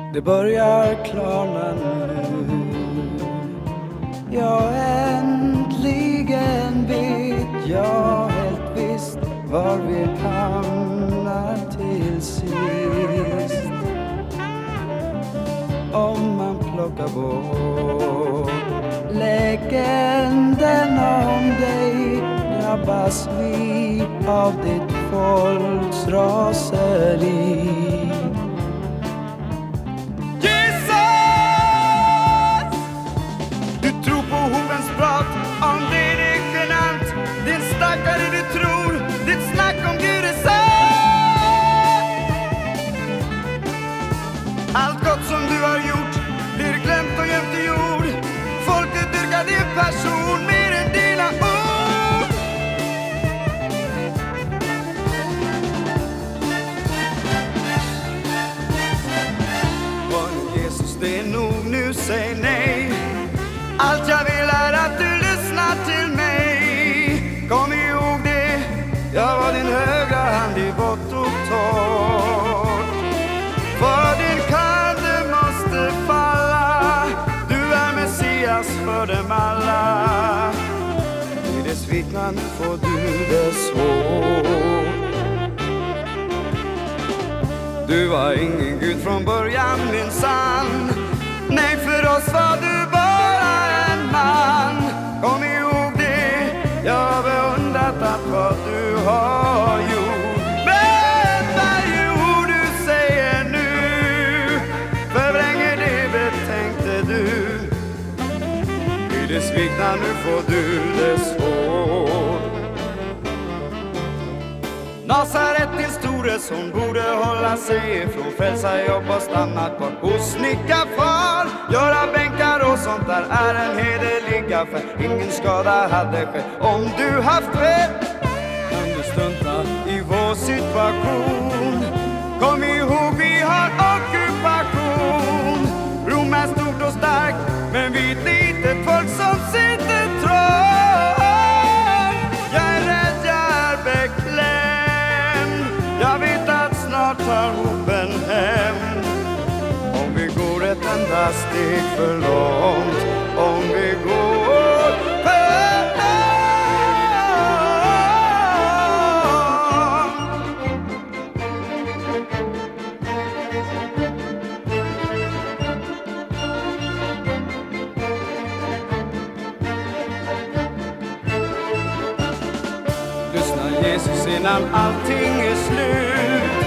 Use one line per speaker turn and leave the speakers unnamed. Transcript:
Det börjar klarna nu. Ja, äntligen vet jag helt visst var vi hamnar till sist. Om man plockar bort legenden om dig, drabbas vi av ditt folks raseri.
Om det är genant, din stackare du tror, ditt snack om Gud är sant. Allt gott som du har gjort blir glömt och gömt i jord. Folket dyrkar din person mer än dina ord. Var nu Jesus, det är nog, nu säg nej. Allt jag vill är att du lyssnar till mig. Kom ihåg det, jag var din högra hand i vått och torrt. För din kande måste falla, du är Messias för dem alla. I det svikna nu får du det svårt. Du var ingen Gud från början, min sann. Nej, för oss var du kom ihåg det, jag har beundrat allt vad du har gjort. Men varje ord du säger nu förvränger det betänkte du. I det svikna nu får du det svårt. Nasaret, din store son, borde hålla sig ifrån frälsarjobb och stanna kvar hos snickarfar. Göra bänkar och sånt där är en hederlig affär. Ingen skada hade skett om du haft rätt. Kan du strunta i vår situation? Kom ihåg, vi har ockupation. Rom är stort och starkt, men vi är ett litet folk som sitter trångt. Jag är rädd, jag är beklämd. Jag vet att snart tar hopen hem. Om vi går ett enda steg för långt. Om vi går för Lyssna Jesus innan allting är slut.